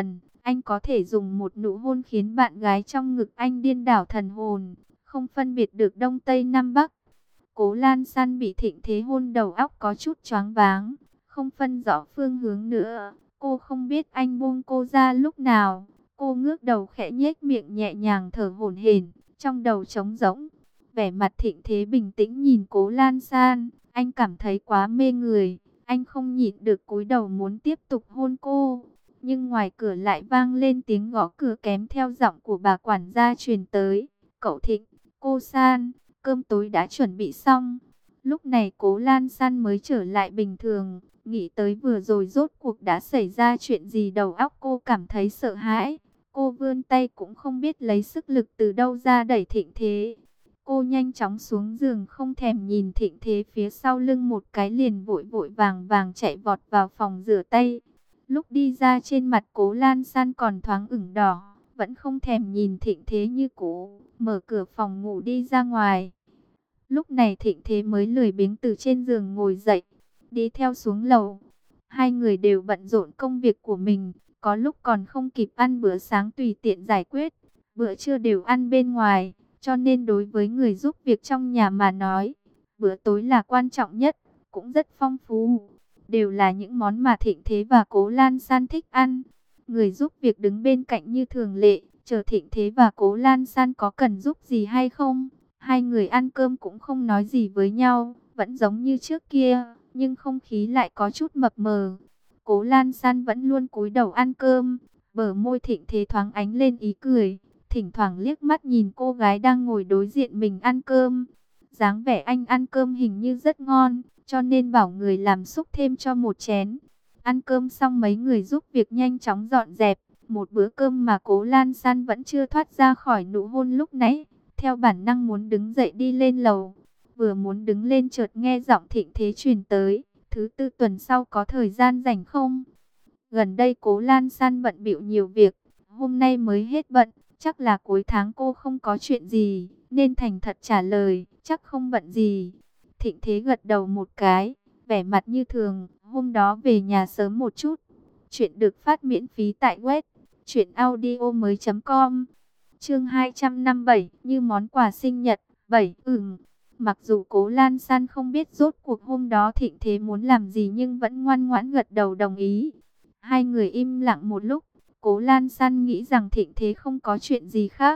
Speaker 1: Anh có thể dùng một nụ hôn khiến bạn gái trong ngực anh điên đảo thần hồn, không phân biệt được Đông Tây Nam Bắc. Cố Lan San bị Thịnh Thế hôn đầu óc có chút choáng váng, không phân rõ phương hướng nữa. Cô không biết anh buông cô ra lúc nào. Cô ngước đầu khẽ nhếch miệng nhẹ nhàng thở hổn hển, trong đầu trống rỗng. Vẻ mặt Thịnh Thế bình tĩnh nhìn Cố Lan San, anh cảm thấy quá mê người. Anh không nhịn được cúi đầu muốn tiếp tục hôn cô. Nhưng ngoài cửa lại vang lên tiếng gõ cửa kém theo giọng của bà quản gia truyền tới. Cậu Thịnh, cô San, cơm tối đã chuẩn bị xong. Lúc này Cố Lan San mới trở lại bình thường. Nghĩ tới vừa rồi rốt cuộc đã xảy ra chuyện gì, đầu óc cô cảm thấy sợ hãi. Cô vươn tay cũng không biết lấy sức lực từ đâu ra đẩy Thịnh Thế. Cô nhanh chóng xuống giường không thèm nhìn Thịnh Thế phía sau lưng một cái, liền vội vội vàng vàng chạy vọt vào phòng rửa tay. Lúc đi ra trên mặt Cố Lan San còn thoáng ửng đỏ, vẫn không thèm nhìn Thịnh Thế như cũ, mở cửa phòng ngủ đi ra ngoài. Lúc này Thịnh Thế mới lười biếng từ trên giường ngồi dậy, đi theo xuống lầu. Hai người đều bận rộn công việc của mình, có lúc còn không kịp ăn bữa sáng tùy tiện giải quyết, bữa trưa đều ăn bên ngoài, cho nên đối với người giúp việc trong nhà mà nói, bữa tối là quan trọng nhất, cũng rất phong phú. Đều là những món mà Thịnh Thế và Cố Lan San thích ăn. Người giúp việc đứng bên cạnh như thường lệ, chờ Thịnh Thế và Cố Lan San có cần giúp gì hay không. Hai người ăn cơm cũng không nói gì với nhau, vẫn giống như trước kia, nhưng không khí lại có chút mập mờ. Cố Lan San vẫn luôn cúi đầu ăn cơm, bờ môi Thịnh Thế thoáng ánh lên ý cười, thỉnh thoảng liếc mắt nhìn cô gái đang ngồi đối diện mình ăn cơm. Dáng vẻ anh ăn cơm hình như rất ngon, cho nên bảo người làm xúc thêm cho một chén. Ăn cơm xong mấy người giúp việc nhanh chóng dọn dẹp. Một bữa cơm mà Cố Lan San vẫn chưa thoát ra khỏi nụ hôn lúc nãy. Theo bản năng muốn đứng dậy đi lên lầu. Vừa muốn đứng lên chợt nghe giọng Thịnh Thế truyền tới. Thứ tư tuần sau có thời gian rảnh không? Gần đây Cố Lan San bận bịu nhiều việc. Hôm nay mới hết bận. Chắc là cuối tháng cô không có chuyện gì, nên thành thật trả lời, chắc không bận gì. Thịnh Thế gật đầu một cái, vẻ mặt như thường, hôm đó về nhà sớm một chút. Chuyện được phát miễn phí tại web truyệnaudiomoi chấm com. Chương hai trăm năm mươi bảy, như món quà sinh nhật. bảy. Ừm. Mặc dù Cố Lan San không biết rốt cuộc hôm đó Thịnh Thế muốn làm gì, nhưng vẫn ngoan ngoãn gật đầu đồng ý. Hai người im lặng một lúc, Cố Lan San nghĩ rằng Thịnh Thế không có chuyện gì khác.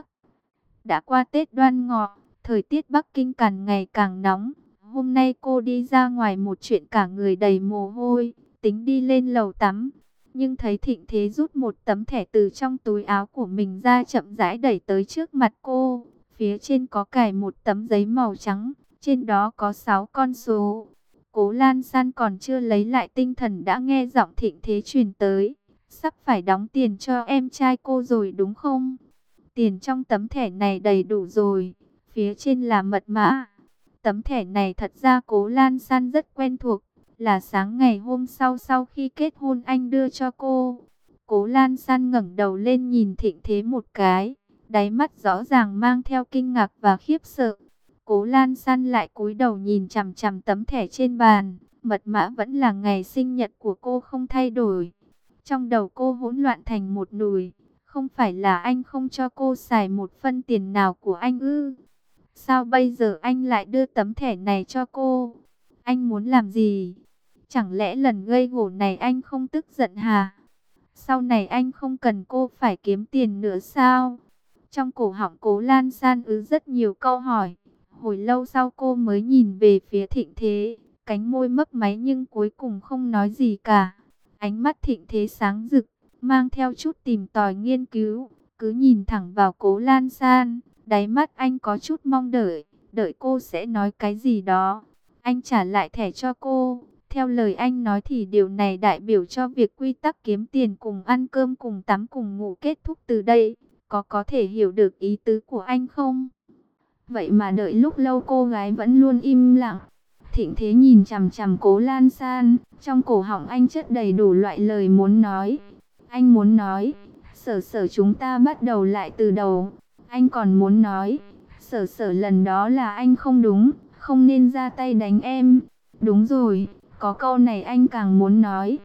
Speaker 1: Đã qua Tết Đoan Ngọ, thời tiết Bắc Kinh càng ngày càng nóng. Hôm nay cô đi ra ngoài một chuyện cả người đầy mồ hôi, tính đi lên lầu tắm. Nhưng thấy Thịnh Thế rút một tấm thẻ từ trong túi áo của mình ra, chậm rãi đẩy tới trước mặt cô. Phía trên có cài một tấm giấy màu trắng, trên đó có sáu con số. Cố Lan San còn chưa lấy lại tinh thần đã nghe giọng Thịnh Thế truyền tới. Sắp phải đóng tiền cho em trai cô rồi đúng không? Tiền trong tấm thẻ này đầy đủ rồi, phía trên là mật mã. Tấm thẻ này thật ra Cố Lan San rất quen thuộc, là sáng ngày hôm sau sau khi kết hôn anh đưa cho cô. Cố Lan San ngẩng đầu lên nhìn Thịnh Thế một cái, đáy mắt rõ ràng mang theo kinh ngạc và khiếp sợ. Cố Lan San lại cúi đầu nhìn chằm chằm tấm thẻ trên bàn, mật mã vẫn là ngày sinh nhật của cô không thay đổi. Trong đầu cô hỗn loạn thành một nùi, không phải là anh không cho cô xài một phân tiền nào của anh ư? Sao bây giờ anh lại đưa tấm thẻ này cho cô? Anh muốn làm gì? Chẳng lẽ lần gây gổ này anh không tức giận hả? Sau này anh không cần cô phải kiếm tiền nữa sao? Trong cổ họng Cố Lan San ứ rất nhiều câu hỏi. Hồi lâu sau cô mới nhìn về phía Thịnh Thế, cánh môi mấp máy nhưng cuối cùng không nói gì cả. Ánh mắt Thịnh Thế sáng rực, mang theo chút tìm tòi nghiên cứu, cứ nhìn thẳng vào Cố Lan San. Đáy mắt anh có chút mong đợi, đợi cô sẽ nói cái gì đó. Anh trả lại thẻ cho cô. Theo lời anh nói thì điều này đại biểu cho việc quy tắc kiếm tiền cùng ăn cơm cùng tắm cùng ngủ kết thúc từ đây. Có có thể hiểu được ý tứ của anh không? Vậy mà đợi lúc lâu cô gái vẫn luôn im lặng. Thịnh Thế nhìn chằm chằm Cố Lan San, trong cổ họng anh chất đầy đủ loại lời muốn nói. Anh muốn nói, Sở Sở chúng ta bắt đầu lại từ đầu. Anh còn muốn nói, Sở Sở lần đó là anh không đúng, không nên ra tay đánh em. Đúng rồi, có câu này anh càng muốn nói,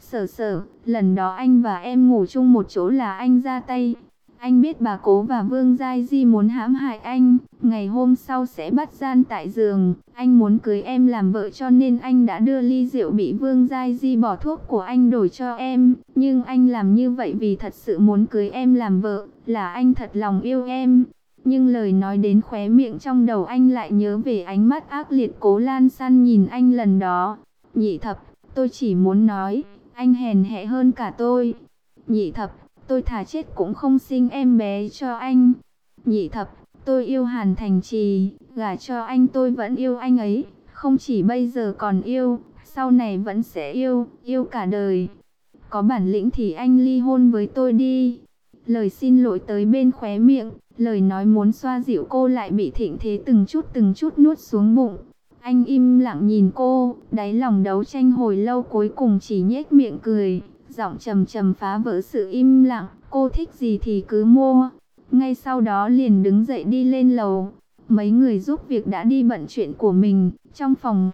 Speaker 1: Sở sở, lần đó anh và em ngủ chung một chỗ là anh ra tay. Anh biết bà Cố và Vương Giai Di muốn hãm hại anh, ngày hôm sau sẽ bắt gian tại giường. Anh muốn cưới em làm vợ cho nên anh đã đưa ly rượu bị Vương Giai Di bỏ thuốc của anh đổi cho em. Nhưng anh làm như vậy vì thật sự muốn cưới em làm vợ, là anh thật lòng yêu em. Nhưng lời nói đến khóe miệng, trong đầu anh lại nhớ về ánh mắt ác liệt Cố Lan San nhìn anh lần đó. Nhị thập, tôi chỉ muốn nói, anh hèn hẹ hơn cả tôi. Nhị thập, tôi thà chết cũng không sinh em bé cho anh. Nhị thập, tôi yêu Hàn Thành Trì, gả cho anh tôi vẫn yêu anh ấy, không chỉ bây giờ còn yêu, sau này vẫn sẽ yêu, yêu cả đời. Có bản lĩnh thì anh ly hôn với tôi đi. Lời xin lỗi tới bên khóe miệng, lời nói muốn xoa dịu cô lại bị Thịnh Thế từng chút từng chút nuốt xuống bụng. Anh im lặng nhìn cô, đáy lòng đấu tranh hồi lâu cuối cùng chỉ nhếch miệng cười, giọng trầm trầm phá vỡ sự im lặng, cô thích gì thì cứ mua. Ngay sau đó liền đứng dậy đi lên lầu. Mấy người giúp việc đã đi bận chuyện của mình, trong phòng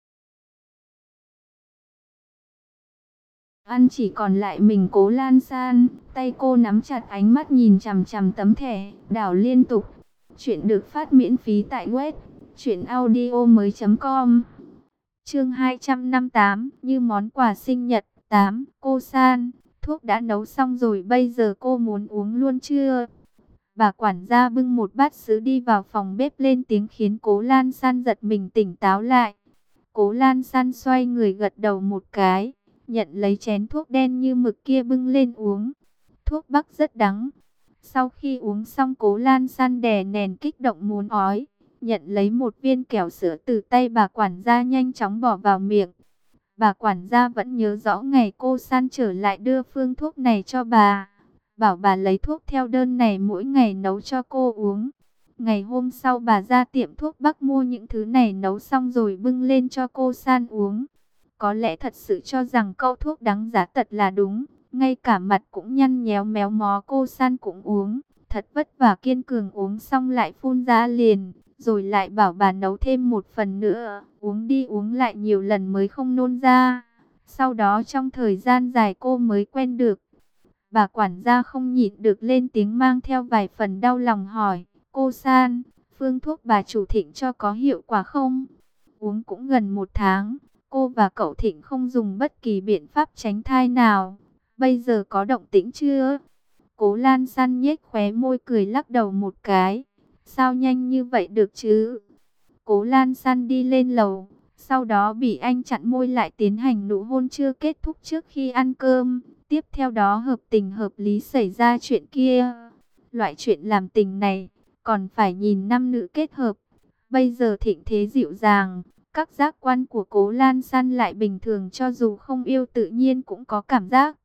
Speaker 1: ăn chỉ còn lại mình Cố Lan San, tay cô nắm chặt, ánh mắt nhìn chằm chằm tấm thẻ, đảo liên tục. Chuyện được phát miễn phí tại web truyện audio mới chấm com. Chương hai trăm năm mươi tám, như món quà sinh nhật. Tám, cô San, thuốc đã nấu xong rồi, bây giờ cô muốn uống luôn chưa? Bà quản gia bưng một bát sứ đi vào phòng bếp lên tiếng khiến Cố Lan San giật mình tỉnh táo lại. Cố Lan San xoay người gật đầu một cái, nhận lấy chén thuốc đen như mực kia bưng lên uống. Thuốc bắc rất đắng. Sau khi uống xong, Cố Lan San đè nén kích động muốn ói, nhận lấy một viên kẹo sữa từ tay bà quản gia nhanh chóng bỏ vào miệng. Bà quản gia vẫn nhớ rõ ngày cô San trở lại đưa phương thuốc này cho bà, bảo bà lấy thuốc theo đơn này mỗi ngày nấu cho cô uống. Ngày hôm sau bà ra tiệm thuốc bắc mua những thứ này nấu xong rồi bưng lên cho cô San uống. Có lẽ thật sự cho rằng câu thuốc đắng giá tật là đúng, ngay cả mặt cũng nhăn nhéo méo mó cô San cũng uống. Thật vất vả kiên cường uống xong lại phun ra liền, rồi lại bảo bà nấu thêm một phần nữa, uống đi uống lại nhiều lần mới không nôn ra. Sau đó trong thời gian dài cô mới quen được. Bà quản gia không nhịn được lên tiếng mang theo vài phần đau lòng hỏi, cô San, phương thuốc bà chủ Thịnh cho có hiệu quả không? Uống cũng gần một tháng, cô và cậu Thịnh không dùng bất kỳ biện pháp tránh thai nào, bây giờ có động tĩnh chưa? Cố Lan San nhếch khóe môi cười lắc đầu một cái, sao nhanh như vậy được chứ? Cố Lan San đi lên lầu, sau đó bị anh chặn môi lại tiến hành nụ hôn chưa kết thúc trước khi ăn cơm. Tiếp theo đó hợp tình hợp lý xảy ra chuyện kia. Loại chuyện làm tình này còn phải nhìn nam nữ kết hợp. Bây giờ Thịnh Thế dịu dàng, các giác quan của Cố Lan San lại bình thường, cho dù không yêu tự nhiên cũng có cảm giác.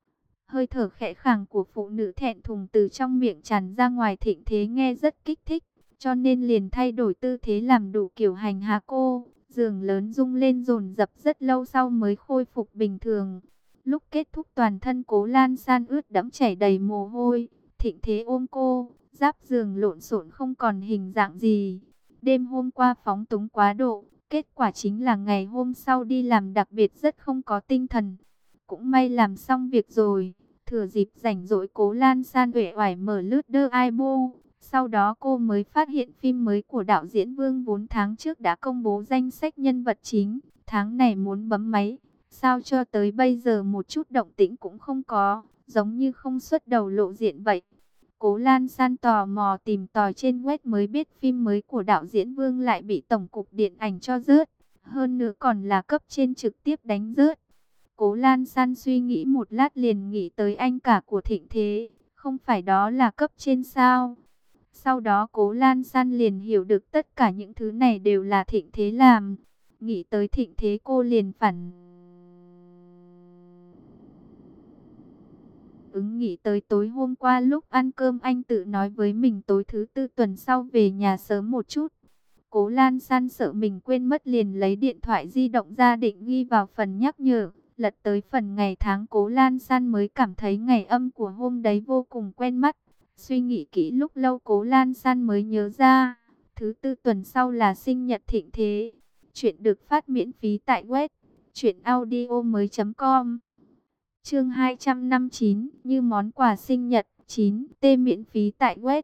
Speaker 1: Hơi thở khẽ khàng của phụ nữ thẹn thùng từ trong miệng tràn ra ngoài, Thịnh Thế nghe rất kích thích, cho nên liền thay đổi tư thế làm đủ kiểu hành hạ cô. Giường lớn rung lên dồn dập, rất lâu sau mới khôi phục bình thường. Lúc kết thúc toàn thân Cố Lan San ướt đẫm chảy đầy mồ hôi. Thịnh Thế ôm cô, giáp giường lộn xộn không còn hình dạng gì. Đêm hôm qua phóng túng quá độ, kết quả chính là ngày hôm sau đi làm đặc biệt rất không có tinh thần. Cũng may làm xong việc rồi, thừa dịp rảnh rỗi Cố Lan San uể oải mở lướt đơ Weibo. Sau đó cô mới phát hiện phim mới của đạo diễn Vương bốn tháng trước đã công bố danh sách nhân vật chính. Tháng này muốn bấm máy, sao cho tới bây giờ một chút động tĩnh cũng không có, giống như không xuất đầu lộ diện vậy. Cố Lan San tò mò tìm tòi trên web mới biết phim mới của đạo diễn Vương lại bị Tổng cục Điện ảnh cho rớt, hơn nữa còn là cấp trên trực tiếp đánh rớt. Cố Lan San suy nghĩ một lát liền nghĩ tới anh cả của Thịnh Thế, không phải đó là cấp trên sao? Sau đó Cố Lan San liền hiểu được tất cả những thứ này đều là Thịnh Thế làm. Nghĩ tới Thịnh Thế cô liền phản ứng nghĩ tới tối hôm qua lúc ăn cơm anh tự nói với mình tối thứ tư tuần sau về nhà sớm một chút. Cố Lan San sợ mình quên mất liền lấy điện thoại di động ra định ghi vào phần nhắc nhở. Lật tới phần ngày tháng Cố Lan San mới cảm thấy ngày âm của hôm đấy vô cùng quen mắt. Suy nghĩ kỹ lúc lâu Cố Lan San mới nhớ ra, thứ tư tuần sau là sinh nhật Thịnh Thế. Chuyện được phát miễn phí tại web truyện audio mới chấm com. Chương hai trăm năm mươi chín, như món quà sinh nhật. Chín t miễn phí tại web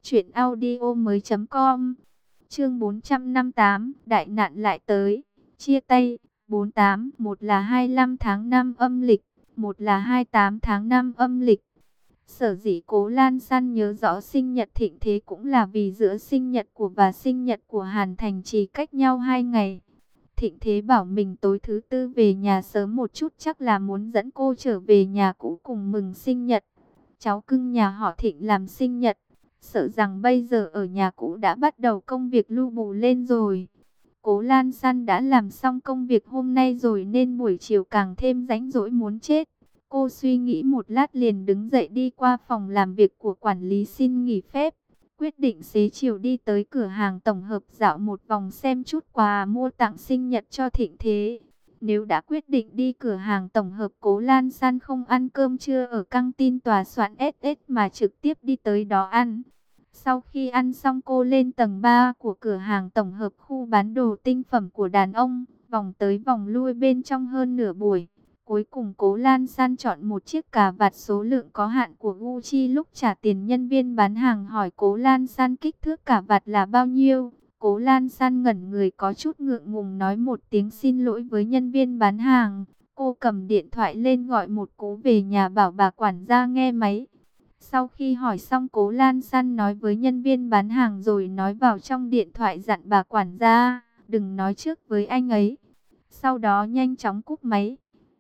Speaker 1: truyệnaudiomoi.com. Chương bốn trăm năm mươi tám, đại nạn lại tới. Chia tay. Bốn tám, một là hai mươi lăm tháng năm âm lịch, một là hai mươi tám tháng năm âm lịch. Sở dĩ Cố Lan San nhớ rõ sinh nhật Thịnh Thế cũng là vì giữa sinh nhật của và sinh nhật của Hàn Thành chỉ cách nhau hai ngày. Thịnh Thế bảo mình tối thứ tư về nhà sớm một chút, chắc là muốn dẫn cô trở về nhà cũ cùng mừng sinh nhật. Cháu cưng nhà họ Thịnh làm sinh nhật, sợ rằng bây giờ ở nhà cũ đã bắt đầu công việc lu bù lên rồi. Cố Lan San đã làm xong công việc hôm nay rồi nên buổi chiều càng thêm rảnh rỗi muốn chết. Cô suy nghĩ một lát liền đứng dậy đi qua phòng làm việc của quản lý xin nghỉ phép. Quyết định xế chiều đi tới cửa hàng tổng hợp dạo một vòng xem chút quà mua tặng sinh nhật cho Thịnh Thế. Nếu đã quyết định đi cửa hàng tổng hợp, Cố Lan San không ăn cơm trưa ở căng tin tòa soạn ét ét mà trực tiếp đi tới đó ăn. Sau khi ăn xong cô lên tầng ba của cửa hàng tổng hợp, khu bán đồ tinh phẩm của đàn ông, vòng tới vòng lui bên trong hơn nửa buổi. Cuối cùng Cố Lan San chọn một chiếc cà vạt số lượng có hạn của Gucci. Lúc trả tiền, nhân viên bán hàng hỏi Cố Lan San kích thước cà vạt là bao nhiêu. Cố Lan San ngẩn người có chút ngượng ngùng nói một tiếng xin lỗi với nhân viên bán hàng. Cô cầm điện thoại lên gọi một cú về nhà bảo bà quản gia nghe máy. Sau khi hỏi xong, Cố Lan San nói với nhân viên bán hàng rồi nói vào trong điện thoại dặn bà quản gia đừng nói trước với anh ấy. Sau đó nhanh chóng cúp máy.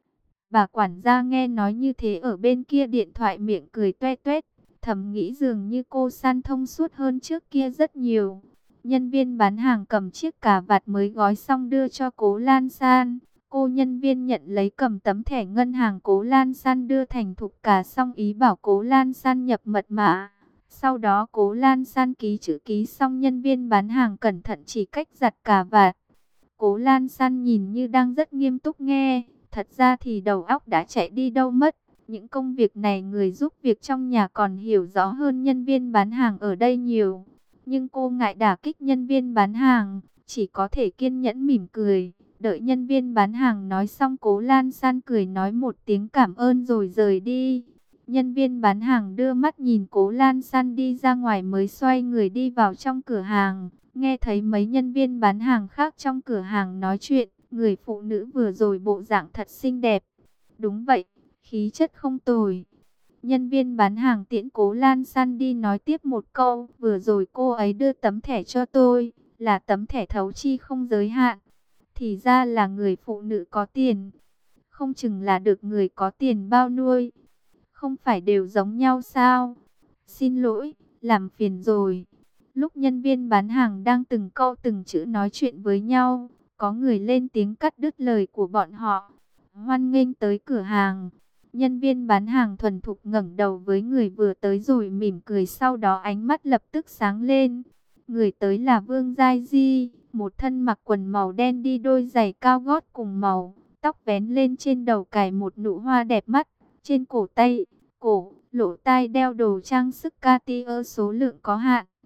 Speaker 1: Bà quản gia nghe nói như thế ở bên kia điện thoại miệng cười toe toét, thầm nghĩ dường như cô San thông suốt hơn trước kia rất nhiều. Nhân viên bán hàng cầm chiếc cà vạt mới gói xong đưa cho Cố Lan San. Cô nhân viên nhận lấy cầm tấm thẻ ngân hàng Cố Lan San đưa thành thục cả xong, ý bảo Cố Lan San nhập mật mã. Sau đó Cố Lan San ký chữ ký xong, nhân viên bán hàng cẩn thận chỉ cách giặt cà vạt. Cố Lan San nhìn như đang rất nghiêm túc nghe, thật ra thì đầu óc đã chạy đi đâu mất. Những công việc này người giúp việc trong nhà còn hiểu rõ hơn nhân viên bán hàng ở đây nhiều. Nhưng cô ngại đả kích nhân viên bán hàng, chỉ có thể kiên nhẫn mỉm cười. Đợi nhân viên bán hàng nói xong, Cố Lan San cười nói một tiếng cảm ơn rồi rời đi. Nhân viên bán hàng đưa mắt nhìn Cố Lan San đi ra ngoài mới xoay người đi vào trong cửa hàng. Nghe thấy mấy nhân viên bán hàng khác trong cửa hàng nói chuyện, người phụ nữ vừa rồi bộ dạng thật xinh đẹp. Đúng vậy, khí chất không tồi. Nhân viên bán hàng tiễn Cố Lan San đi nói tiếp một câu, vừa rồi cô ấy đưa tấm thẻ cho tôi, là tấm thẻ thấu chi không giới hạn. Thì ra là người phụ nữ có tiền, không chừng là được người có tiền bao nuôi. Không phải đều giống nhau sao? Xin lỗi, làm phiền rồi. Lúc nhân viên bán hàng đang từng câu từng chữ nói chuyện với nhau, có người lên tiếng cắt đứt lời của bọn họ. Hoan nghênh tới cửa hàng. Nhân viên bán hàng thuần thục ngẩng đầu với người vừa tới rồi mỉm cười, sau đó ánh mắt lập tức sáng lên. Người tới là Vương Giai Di, một thân mặc quần màu đen, đi đôi giày cao gót cùng màu, tóc vén lên trên đầu cài một nụ hoa đẹp mắt, trên cổ tay, cổ, lỗ tai đeo đồ trang sức Cartier số lượng có hạn.